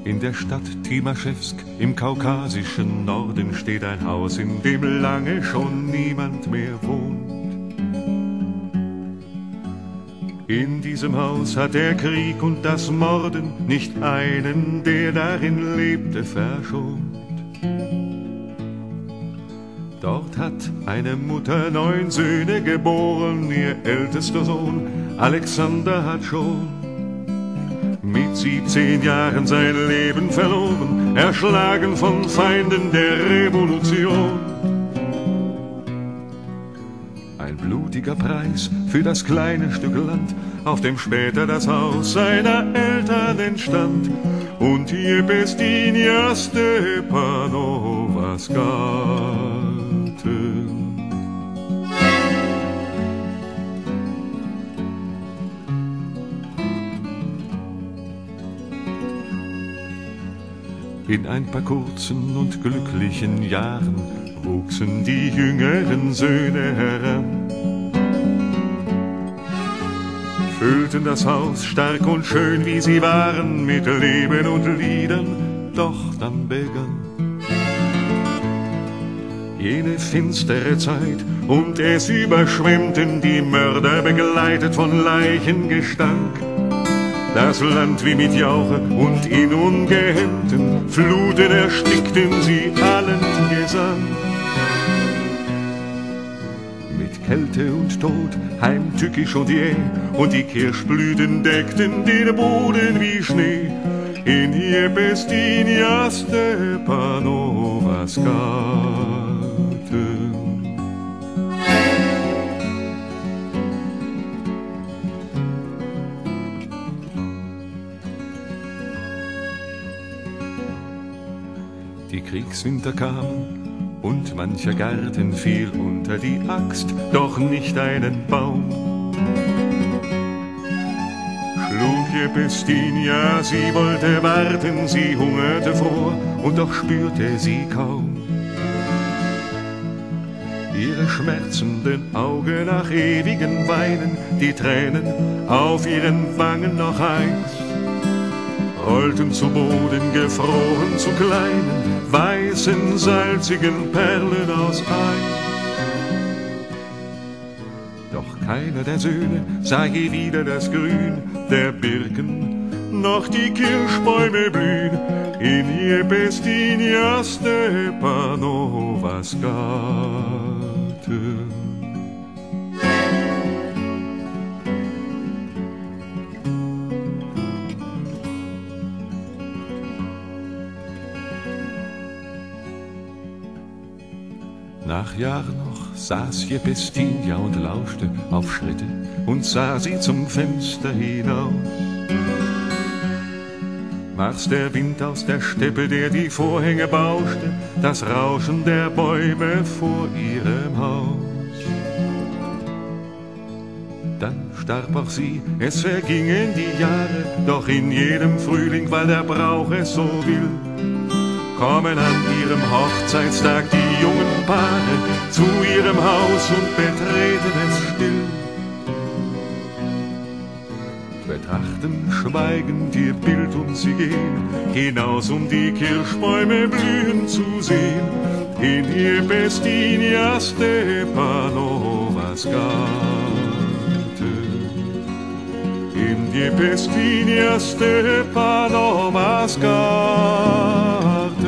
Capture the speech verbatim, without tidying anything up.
In der Stadt Timaschewsk im kaukasischen Norden steht ein Haus, in dem lange schon niemand mehr wohnt. In diesem Haus hat der Krieg und das Morden nicht einen, der darin lebte, verschont. Dort hat eine Mutter neun Söhne geboren, ihr ältester Sohn Alexander hat schon mit siebzehn Jahren sein Leben verloren, erschlagen von Feinden der Revolution. Ein blutiger Preis für das kleine Stück Land, auf dem später das Haus seiner Eltern entstand. Und hier Bestinja Stepanovas Garten. In ein paar kurzen und glücklichen Jahren wuchsen die jüngeren Söhne heran, füllten das Haus stark und schön, wie sie waren, mit Leben und Liedern, doch dann begann jene finstere Zeit, und es überschwemmten die Mörder, begleitet von Leichengestank. Das Land wie mit Jauche und in ungehemmten Fluten erstickten sie allen Gesang. Mit Kälte und Tod heimtückisch und jäh, und die Kirschblüten deckten den Boden wie Schnee. In Jebestinja Stepanovas Garten. Die Kriegswinter kamen und mancher Garten fiel unter die Axt, doch nicht einen Baum schlug Jebestinja, sie wollte warten, sie hungerte vor, und doch spürte sie kaum ihre schmerzenden Augen nach ewigen Weinen, die Tränen auf ihren Wangen noch heiß rollten zu Boden, gefroren zu kleinen, weißen, salzigen Perlen aus Eis. Doch keiner der Söhne sah je wieder das Grün der Birken, noch die Kirschbäume blühen in Jebestinja Stepanovas Garten. Nach Jahren noch saß Jebestinja und lauschte auf Schritte und sah sie zum Fenster hinaus. War's der Wind aus der Steppe, der die Vorhänge bauschte, das Rauschen der Bäume vor ihrem Haus. Dann starb auch sie, es vergingen die Jahre, doch in jedem Frühling, weil der Brauch es so will, kommen an ihrem Hochzeitstag die jungen Paare zu ihrem Haus und betreten es still. Betrachten schweigend ihr Bild und sie gehen hinaus, um die Kirschbäume blühen zu sehen in Jebestinja Stepanovas Garten. In Jebestinja Stepanovas Garten.